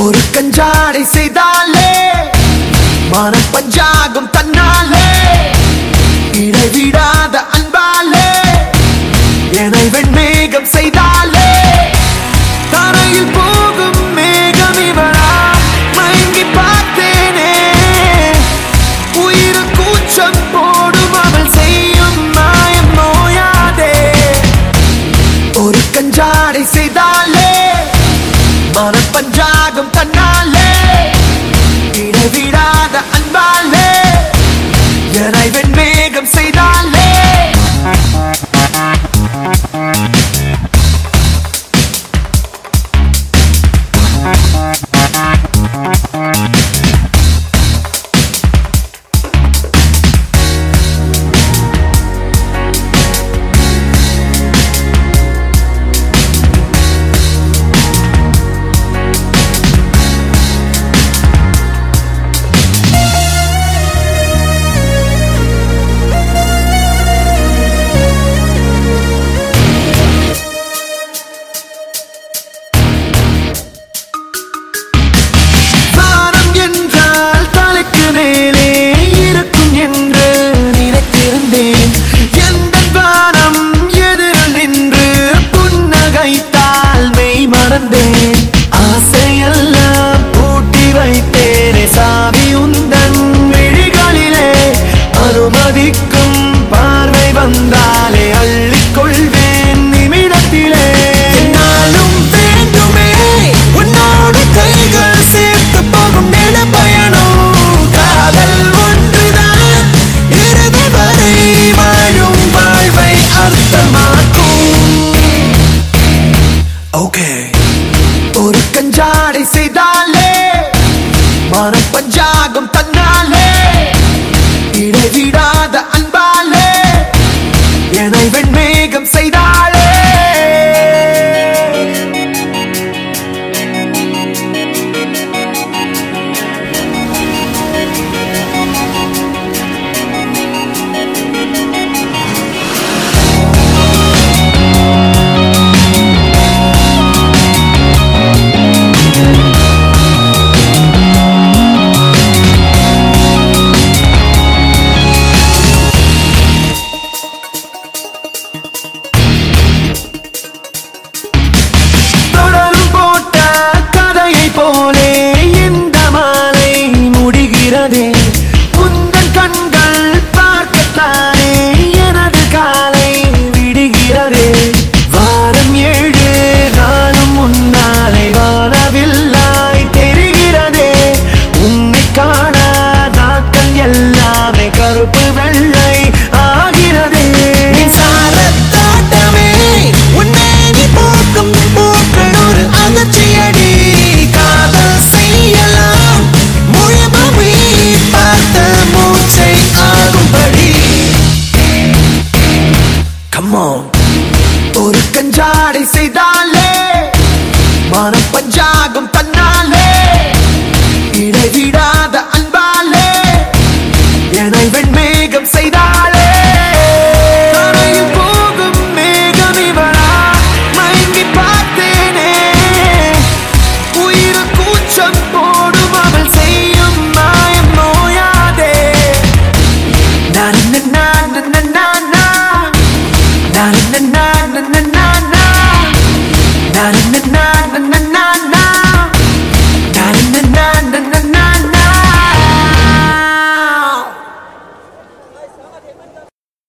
ஒரு கஞ்சாடை செய்தாலே மனம் பஞ்சாகும் தன்னாலே இடைவிடாத அன்பாலே என்னை வெண்மேகம் செய்தாலே தரையில் போகும் மேகம் இவளா மயங்கி பார்த்தேனே உயிர் கூச்சம் போடும் அவள் செய்யும் மாயம் நோயாதே ஒரு கஞ்சாடை செய்தாலே மனம் பஞ்சாகும் தன்னாலே இடைவிடாத அன்பாலே என்னை வெண்மேகம் செய்தாலே ஆசையெல்லாம் பூட்டி வைத்தேனே சாவி உந்தன் விழிகளிலே அனுமதிக்கும் பார்வை வந்தாலே அள்ளிக்கொள்வேன் நிமிடத்திலே நாளும் வேண்டுமே உன்னோடு கைகள் சேர்த்து போகும் நெடு பயணம் காதல் ஒன்றுதான் இறுதி வரை வாழும் வாழ்வை அர்த்தமாக்கும் ஓகே ஒரு கஞ்சாடை செய்தாலே மனம் பஞ்சாகும் தன்னாலே இடைவிடாத அன்பாலே என்னை வெண்மேகம் செய்தாலே உந்தன் கண்கள் பார்க்கத்தானே எனது காலை விடுகிறதே வாரம் 7 நாளும் உன்னாலை வாழவில்லாய் தெரிகிறதே உன்னை காண நாட்கள் எல்லாமே கருப்பு வெள்ளை ஆகிறதே சாரத்தாட்டமே உன்னை நீ போக்கும் போக்கள் ஒரு அதிர்ச்சியடி காதல் செய்யலாம் ஒரு கஞ்சாடை செய்தாலே மனம் பஞ்சாகும் தன்னாலே இடைவிடா